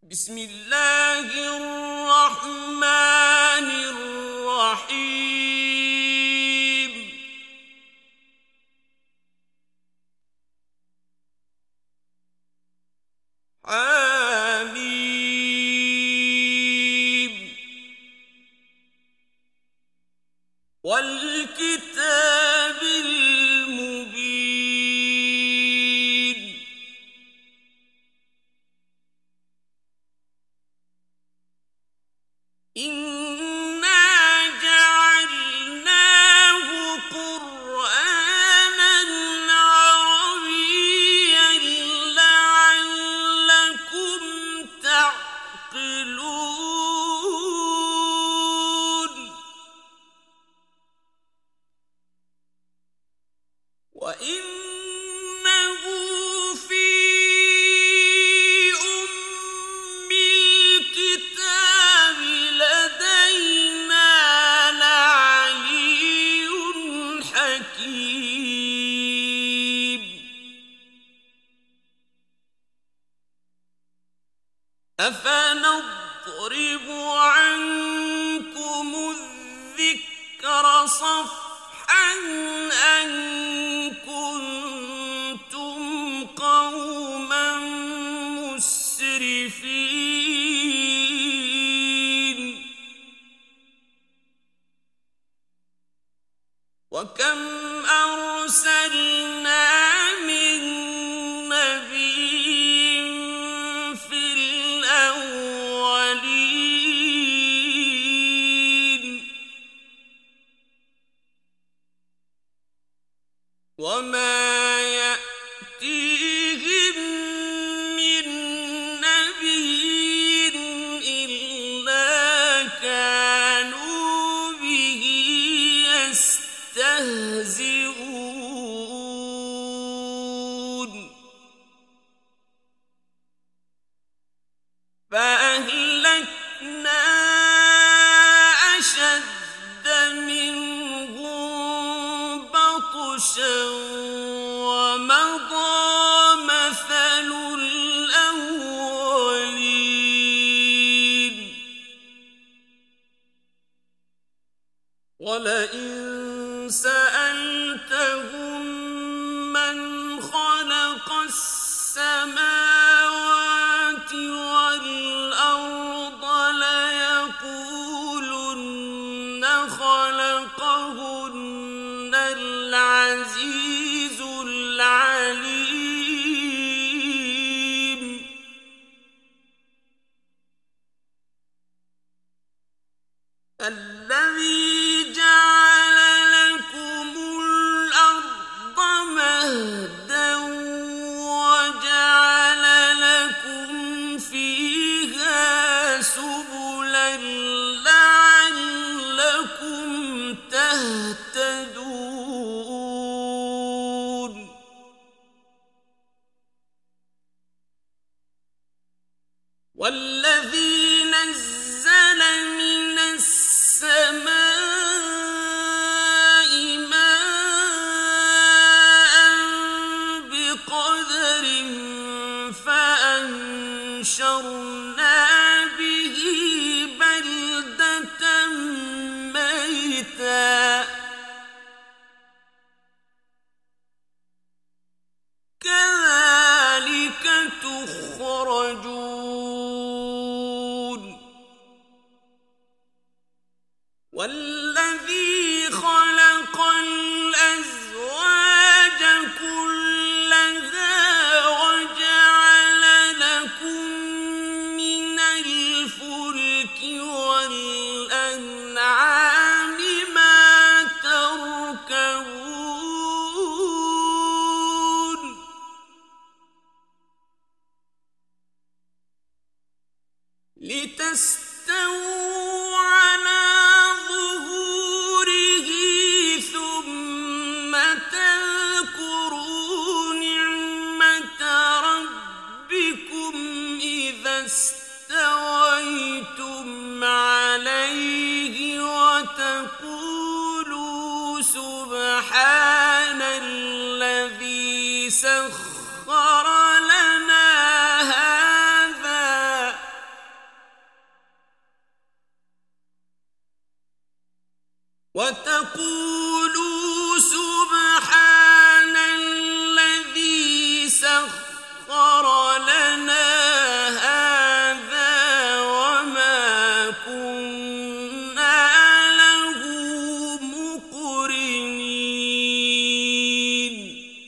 بسم الله الرحمن الرحيم حميم والكتاب المبين إنا جعلناه قرآنا عربيا لعلكم تعقلون وإنه في أم الكتاب لدينا لعلي حكيم أفنضرب عنكم الذكر صفحا أن كنتم قوما مسرفين وكم أرسلنا من نبي في الأولين وما يأتيهم من نبي إلا كانوا به يستهزئون فأهلكنا أشد منهم بطشا ومضى مثل الأولين ولئن سألتهم من خلق السماوات والأرض ليقولن خلقهن العزيز العليم الذي جعل لكم الأرض مهدا وجعل لكم فيها سبلا لعلكم تهتدون والذي نزل من السماء ماء بقدر فأنشرنا به بلدة ميتا كذلك تخرجون والذي خلق الأزواج كلها وجعل لكم من الفلك والأنعام ما تركبون لتستووا على ظهوره ثم تذكروا نعمة ربكم إذا استويتم عليه وتقولوا سبحان الذي سخر لنا هذا وتقولوا سبحان الذي سخر لنا هذا وما كنا له مقرنين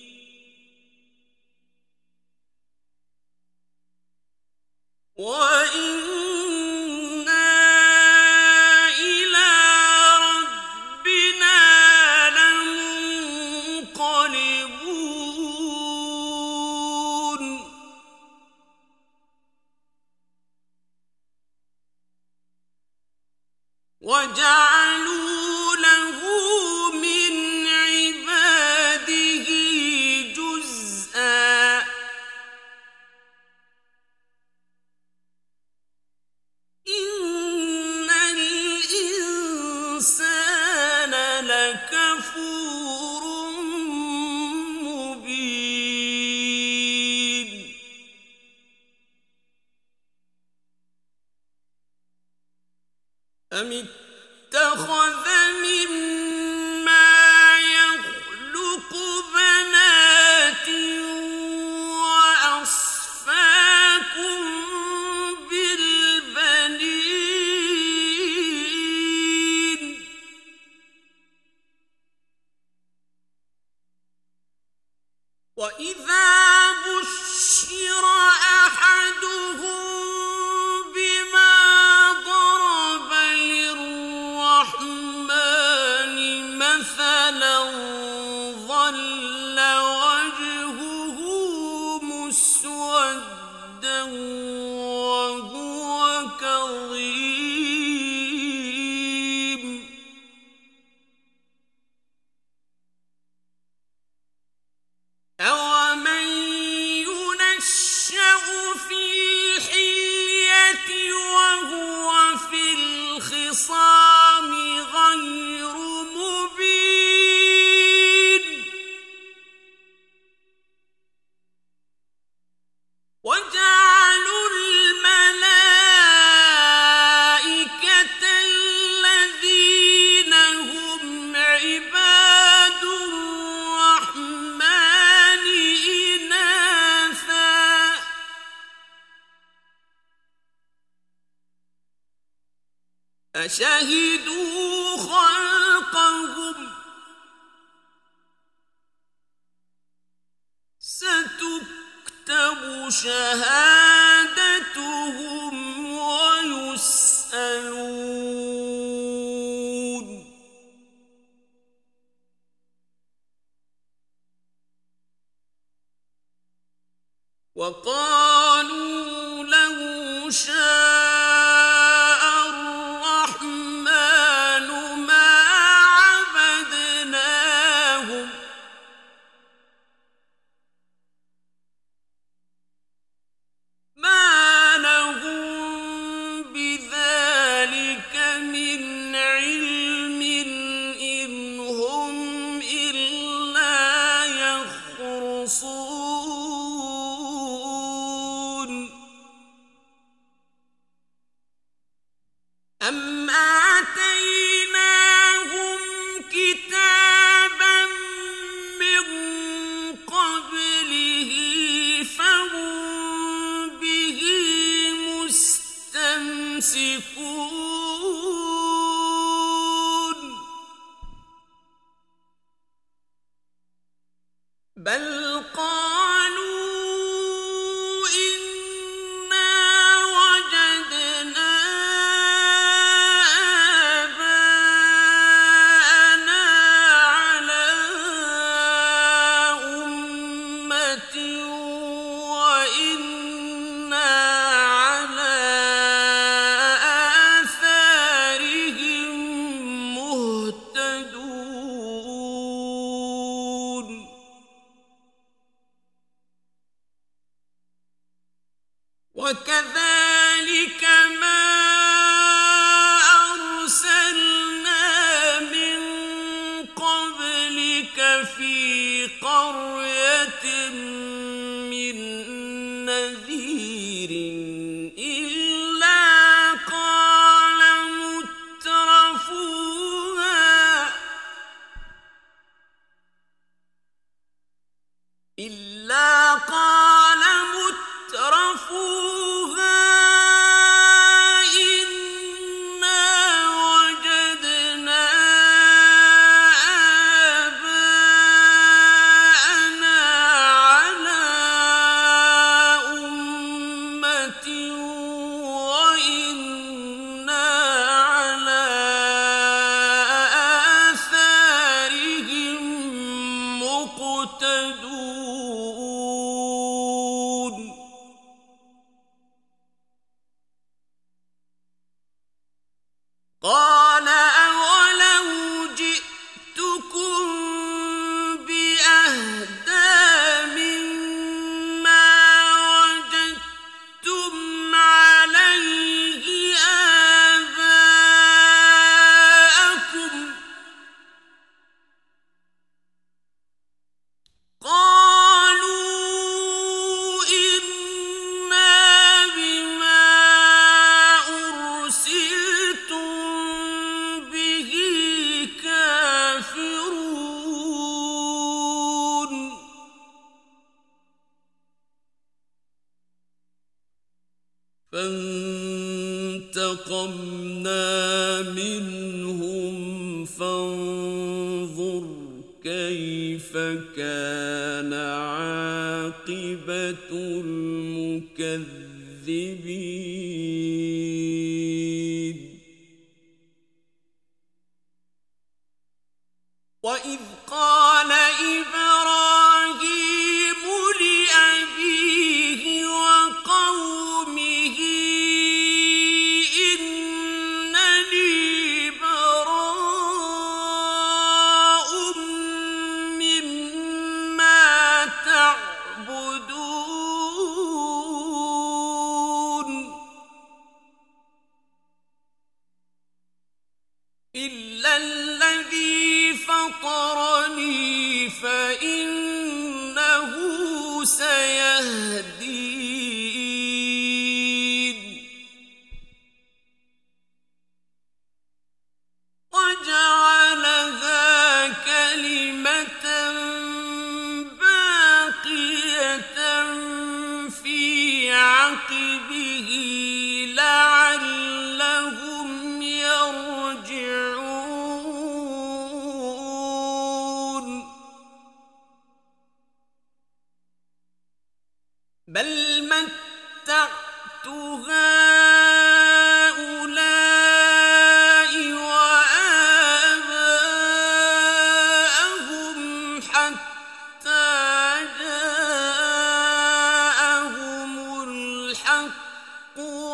وجعلوا له من عباده جزءا إن الإنسان لكفور مبين أم اتخذ مما يخلق بنات وأصفاكم بالبنين وإذا بشر أحدهم بما ضرب للرحمن مثلا ظل وجهه مسودا وهو كظيم أومن ينشأ في الحلية وهو في الخصام غير مبين وجعلوا الملائكة الذين هم عباد الرحمن إناثا أشهدوا خلقهم ستكتب شهادتهم ويسألون وقالوا لو شاء الرحمن ما عبدناهم ما لهم بذلك من علم إن هم إلا يخرصون أم آتيناهم كتابا من قبله فهم به مستمسكون بل قالوا إنا وجدنا آباءنا على أمة وإنا على قال أولو جئتكم بأهدى مما وجدتم عليه آباءكم قالوا إنا بما أرسلتم به كافرون فانتقمنا منهم فانظر كيف كان عاقبة المكذبين وإذ قال إبراهيم لأبيه وقومه إنني براء مما تعبدون إلا الذي فطرني فإنه سيهدين وجعلها كلمة باقية في عقبه لعلهم يرجعون بل متعت هؤلاء وآباءهم حتى جاءهم الحق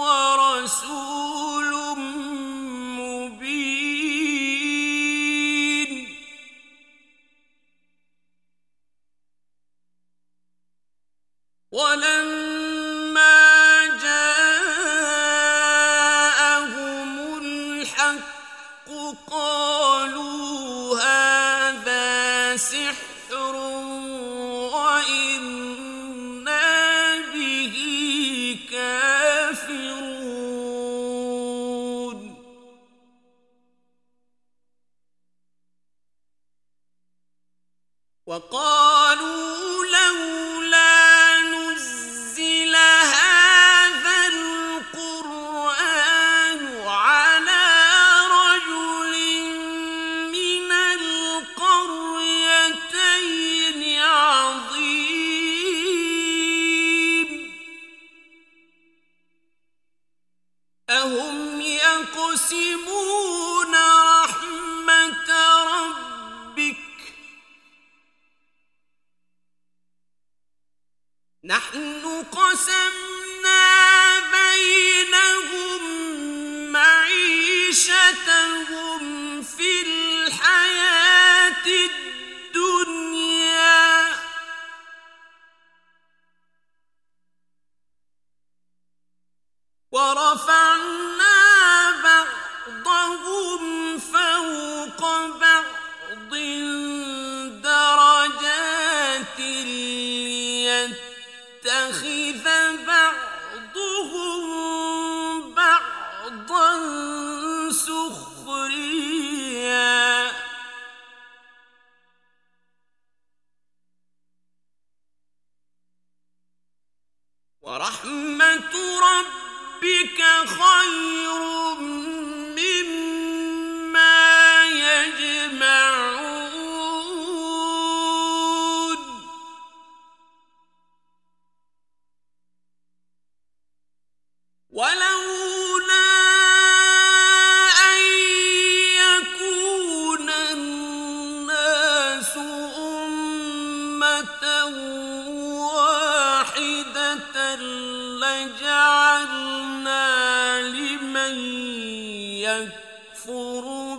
ورسول مبين ولما جاءهم الحق قالوا هذا سحر وإنا به كافرون وقالوا لولا نزل هذا القرآن على رجل من القريتين عظيم أهم يقسمون رحمة ربك نحن قسمنا بينهم معيشتهم في الحياة الدنيا ورفعنا بعضهم فوق بعض درجات ليتخذ بعضهم بعضا سخريا ورحمة ربك خير مما يجمعون ولولا أن يكون الناس أمة واحدة لجعلنا لمن يكفر يكفر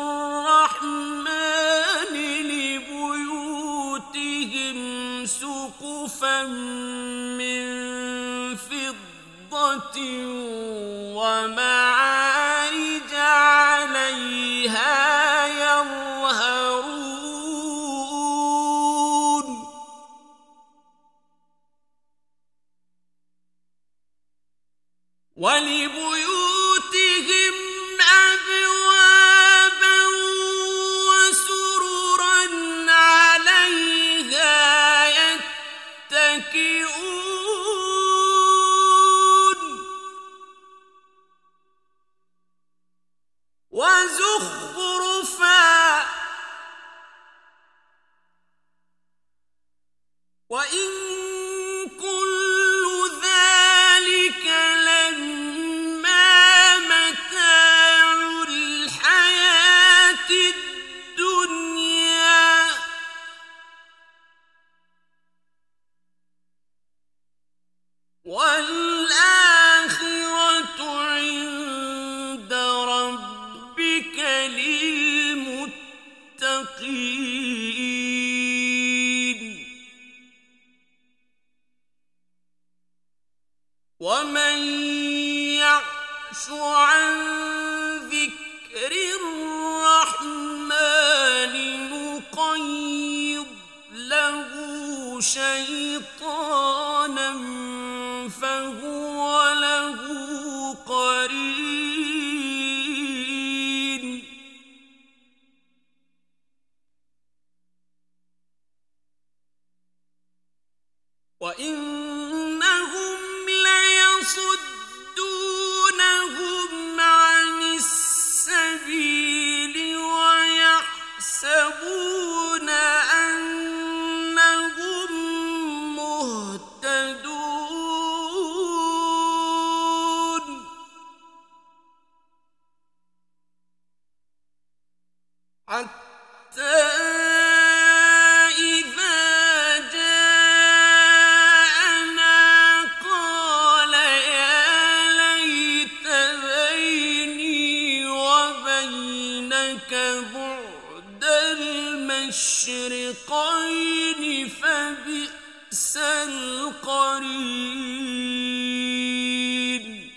بالرحمن لبيوتهم سقفا من فضة ومعارج عليها يظهرون ولبيوتهم أبوابا وسررا عليها يتكئون وزخرفا وإن كل ذلك لما متاع الحياة الدنيا والآخرة عند ربك للمتقين ومن يعش عن ذكر الرحمن نقيض له شيطانا فهو له قرين وإنهم ليصدونهم عن السبيل ويحسبون أنهم مهتدون حتى بعد المشرقين فبئس القرين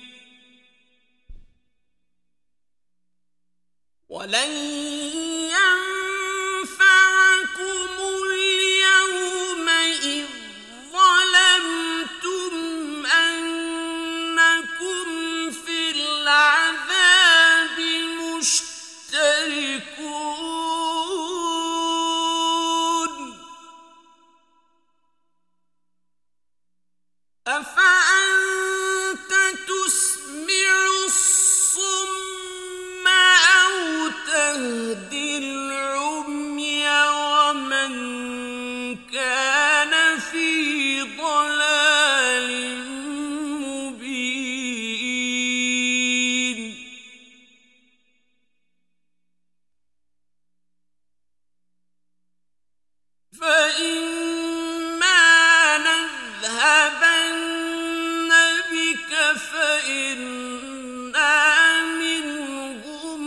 ولن ينفعكم اليوم إذ ظلمتم أنكم في العذاب مشتركون أفأنت تسمع الصم أو تهدي العمي ومن كان في ضلال مبين فإما نذهبن بك فإنا منهم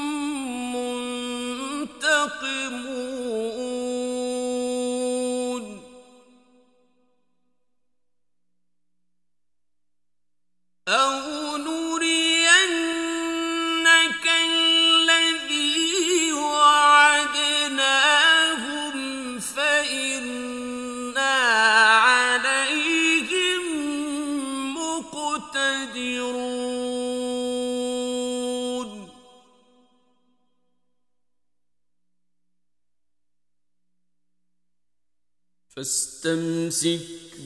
منتقمون أو نرينك الذي وعدناهم فإنا عليهم مقتدرون فاستمسك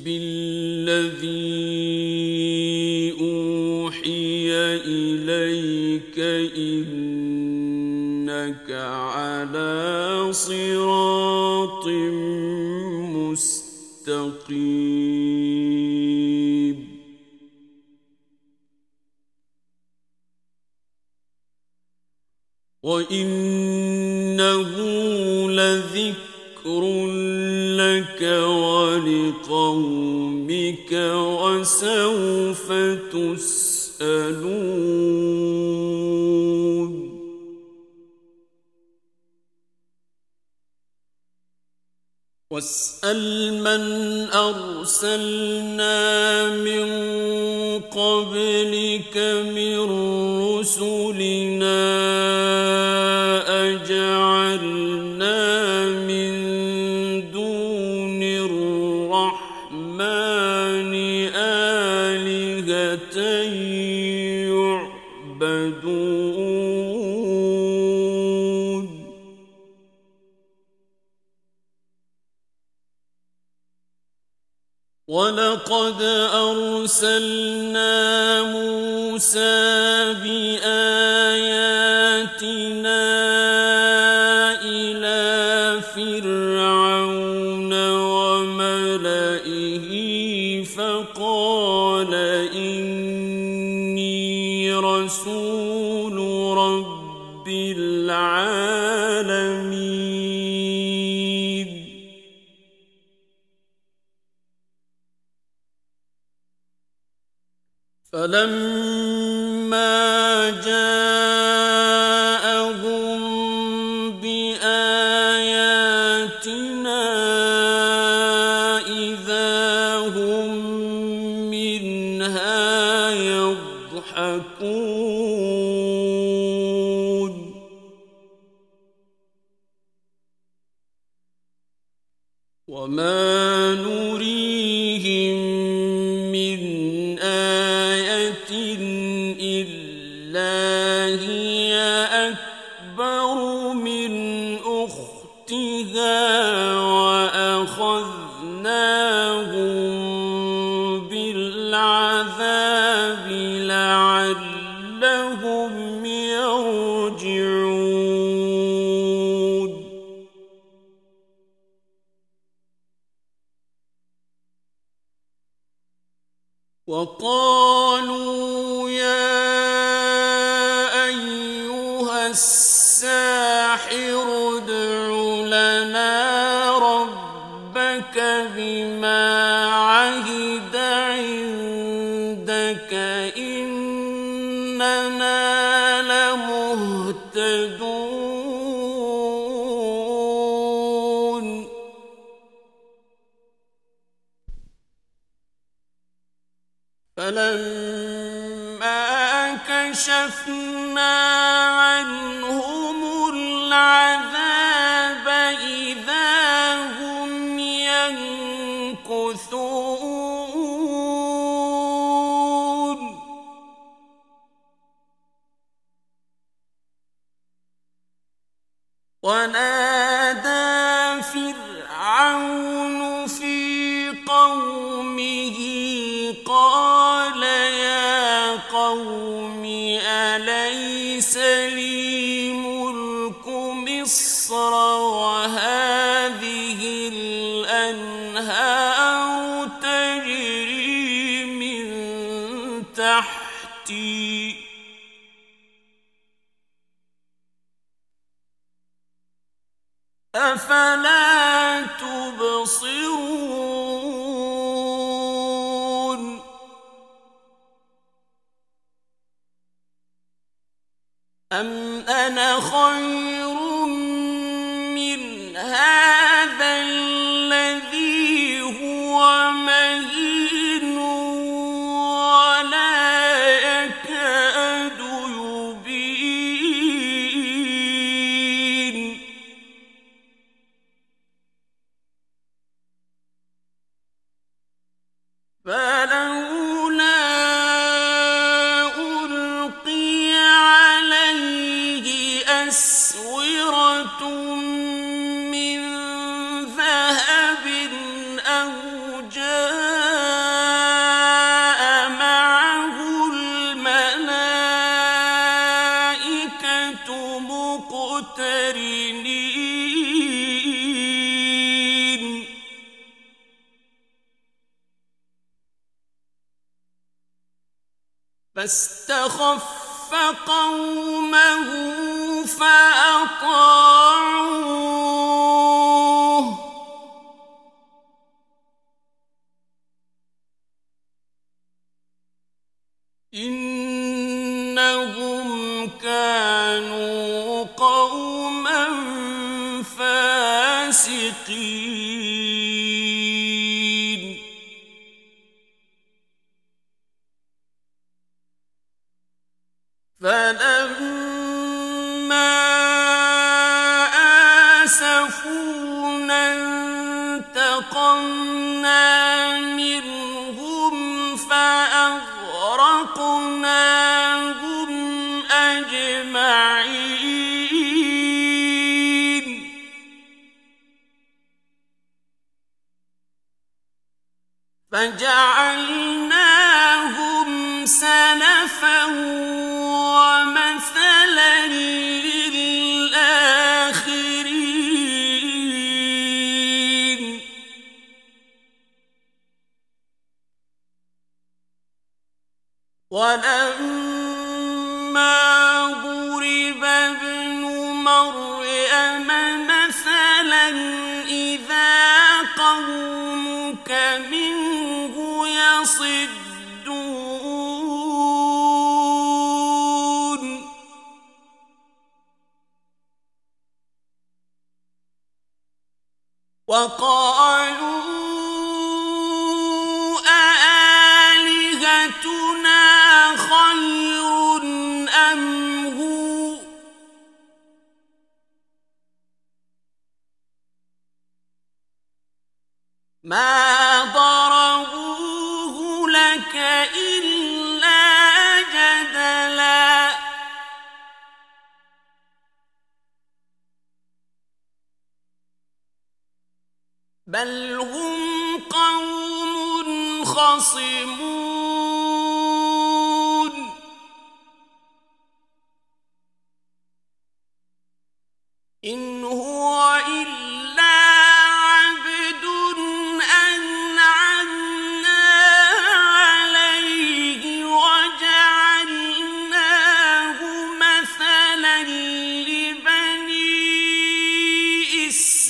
بالذي أوحي إليك إنك على صراط مستقيم وإنه لذكر لك ولقومك وسوف تسألون واسأل من أرسلنا من قبلك من رسلنا أجعلنا من دون الرحمن آلهة يعبدون ولقد أرسلنا موسى بآياتنا إلى فرعون وملئه فقال إني رسول رب العالمين فلما جاءهم بآياتنا إذا هم منها يضحكون وما نريهم من آية إلا هي أكبر من أختها وأخذناهم بالعذاب لعلهم يرجعون وقالوا يا أيها الساحر ادع لنا ربك بما عهد عندك إننا لمهتدون فلما كشفنا عنهم العذاب إذا هم ينكثون ونادى فرعون في قومه قال يا قوم أليس لي ملك مصر وهذه الأنهار تجري من تحتي أفلا تبصرون أم أنا خير من هذا الذي هو مهين ولا يكاد يبين فلولا ألقي عليه أسورة من ذهب أو جاء معه الملائكة مقترنين فاستخف قومه فأطاعوه إنهم كانوا قوما فاسقين فلما آسفونا انتقمنا منهم فأغرقناهم أجمعين فجعلناهم سلفا ومثلا للآخرين ولما ضرب ابن مريم مثلا إذا قومك منه يصدون وقالوا أآلهتنا خير أم هو ما ضربوه لك إلا جدلا بل هم قوم خصمون إن هو إلا عبد أنعمنا عليه وجعلناه مثلا لبني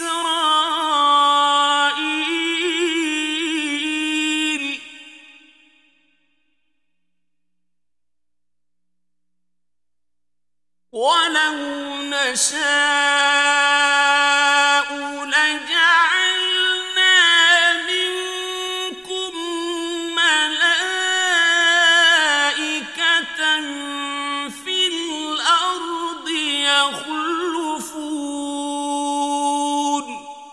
إسرائيل ولو نشاء لجعلنا منكم ملائكة في الأرض يخلفون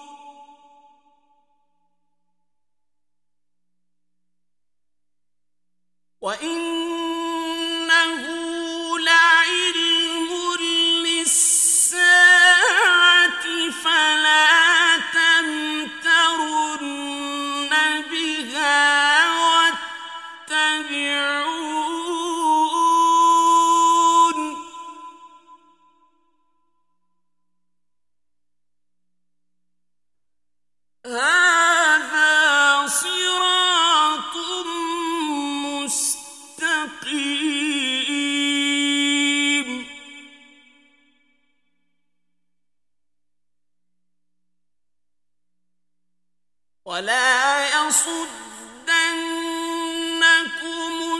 وإنه لعلم للساعة فلا تمترن بها واتبعون هذا صراط مستقيم ولا يصدنكم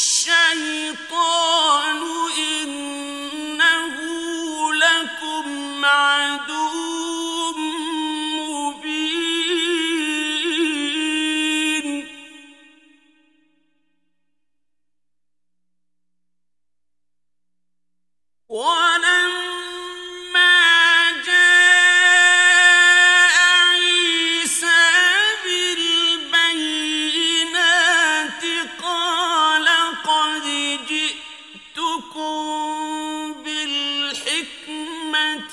الشيطان إنه لكم عدو مبين ولما جاء عيسى بالبينات قال قد جئتكم بالحكمة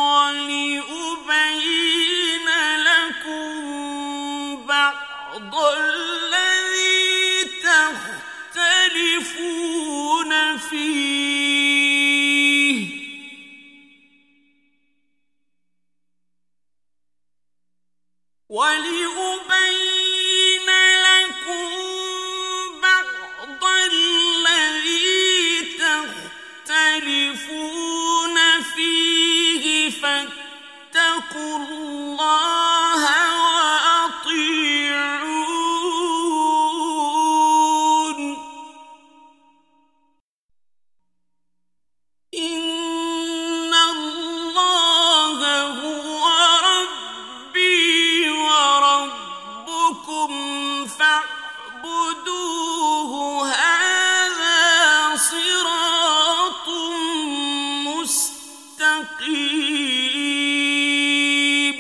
ولأبين لكم بعض الذي تختلفون فيه ولأبين لكم بعض الذي تختلفون فيه فاتقوا الله وأطيعون صراط مستقيم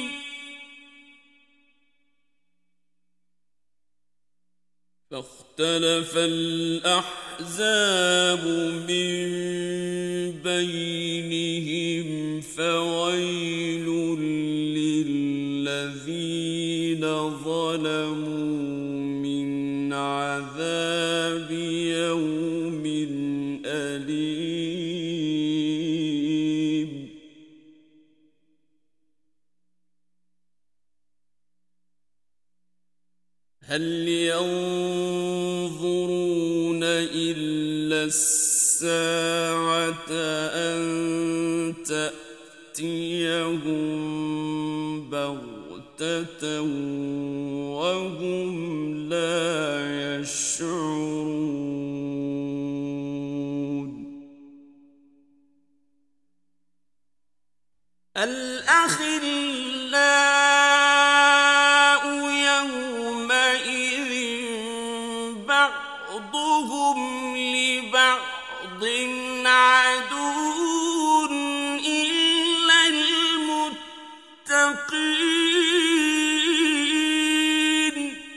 فاختلف الأحزاب من بينهم فويل للذين ظلموا من عذاب يوم أليم هل ينظرون إلا الساعة أن تأتيهم بغتة وهم لا يشعرون الأخلاء يومئذ بعضهم لبعض عدو إلا المتقين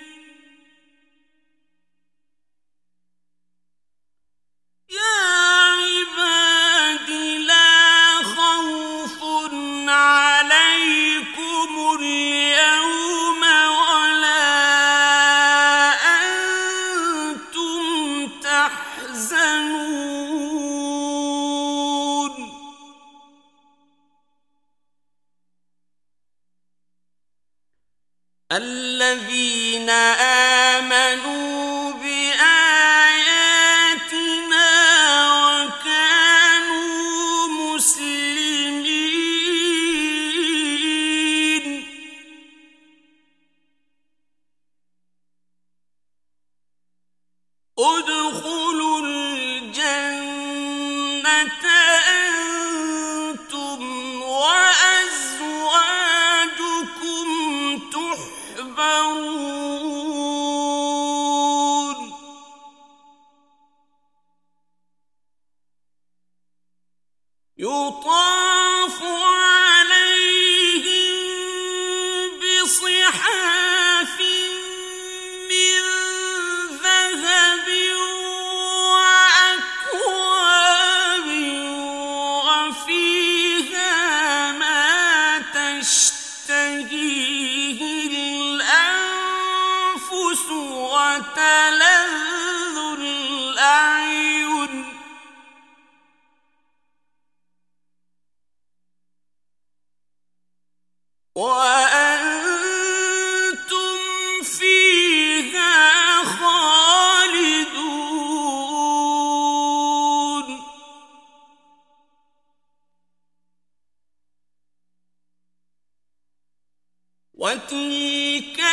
يا عباد لا خوف عليكم اليوم ولا أنتم تحزنون الذين آمنوا بآياتنا وكانوا مسلمين ادخلوا الجنة أنتم وأزواجكم تحبرون يطاف عليهم بصحاف من ذهب وأكواب وفيها ما تشتهيه الأنفس وتلذ الأعين وأنتم فيها خالدون وتلك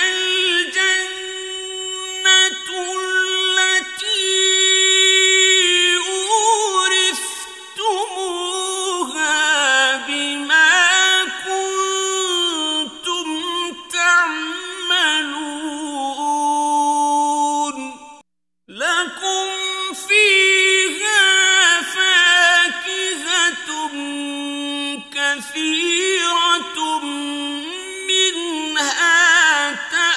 الجنة التي أورثتموها بما كنتم تعملون لكم فيها فاكهة كثيرة منها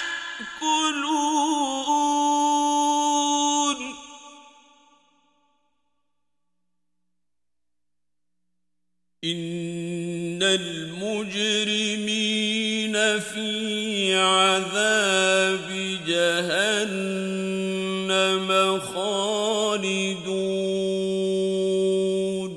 تأكلون إن المجرمين في عذاب جهنم خالدون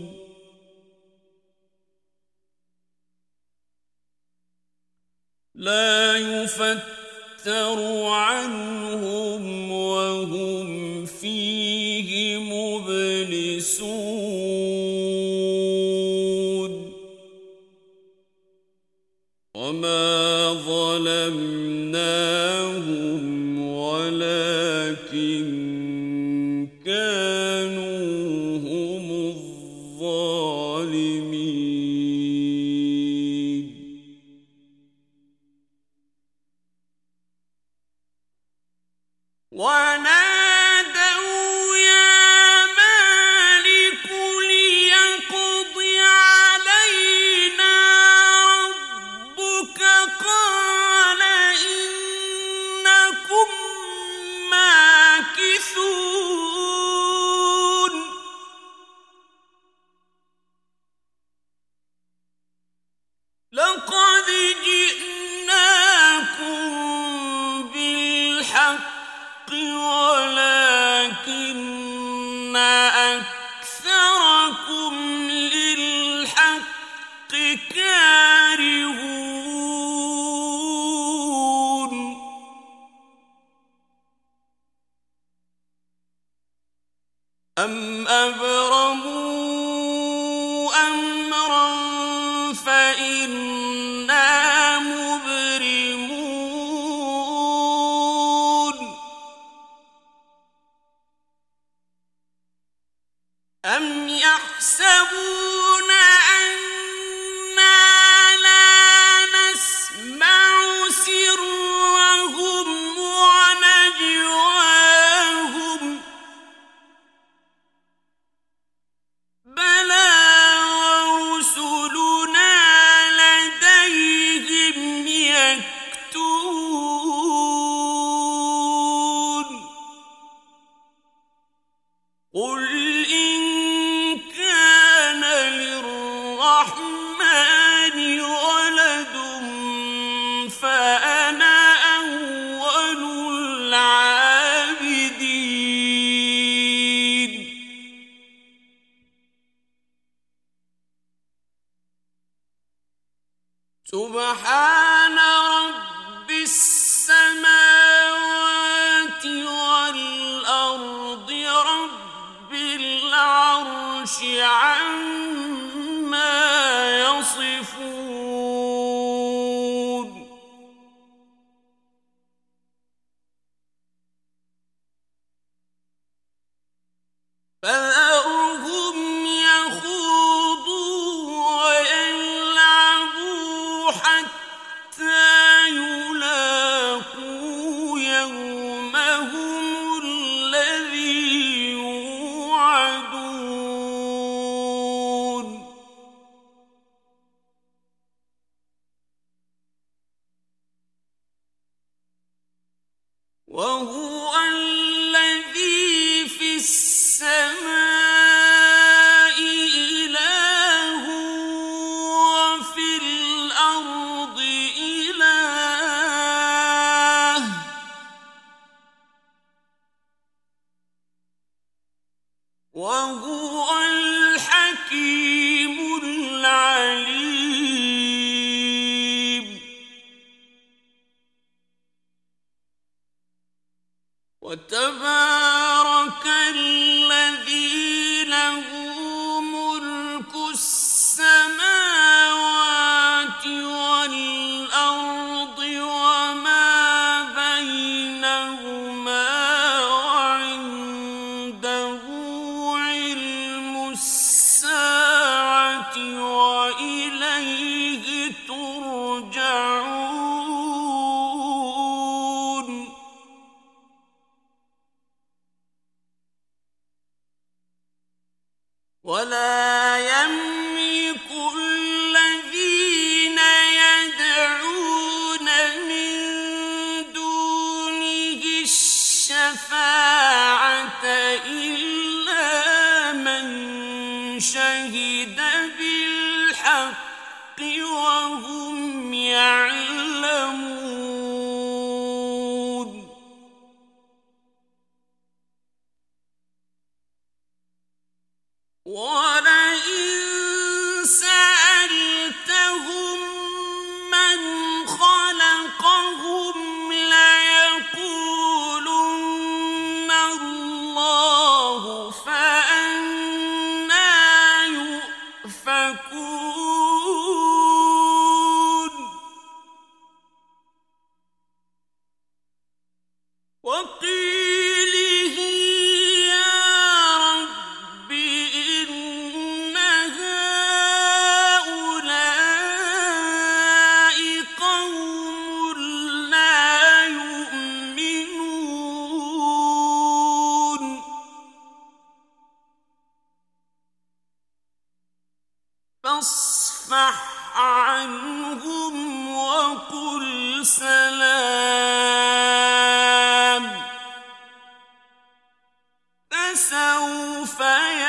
لا يفتر عنهم وهم فيه مبلسون وما ظلمناهم ولكن كانوا هم الظالمين ونادوا يا مالك ليقضي أكثركم للحق كارهون أم أبرموا أمرا فإنا مبرمون أم يحسبون أنا لا نسمع سرهم ونجواهم بلى ورسلنا لديهم يكتبون قل إن كان للرحمن ولد فأنا أول العابدين سبحان رب السماوات والأرض رب العرش عما يصفون فذرهم يخوضوا ويلعبوا حتى يلاقوا يومهم الذي يوعدون وهو الذي في السماء إله وفي الأرض إله وهو الحكيم العليم وتبارك الذي له ملك السماوات والأرض وما بينهما وعنده علم الساعة وإليه ترجعون ولا يملك الذين يدعون من دونه الشفاعة إلا من شهد بالحق وهم يعلمون ولئن سألتهم من خلقهم ليقولن الله فأنى يؤفكون وقيله يا رب إن هؤلاء قوم لا يؤمنون فاصفح عنهم وقل سلام فسوف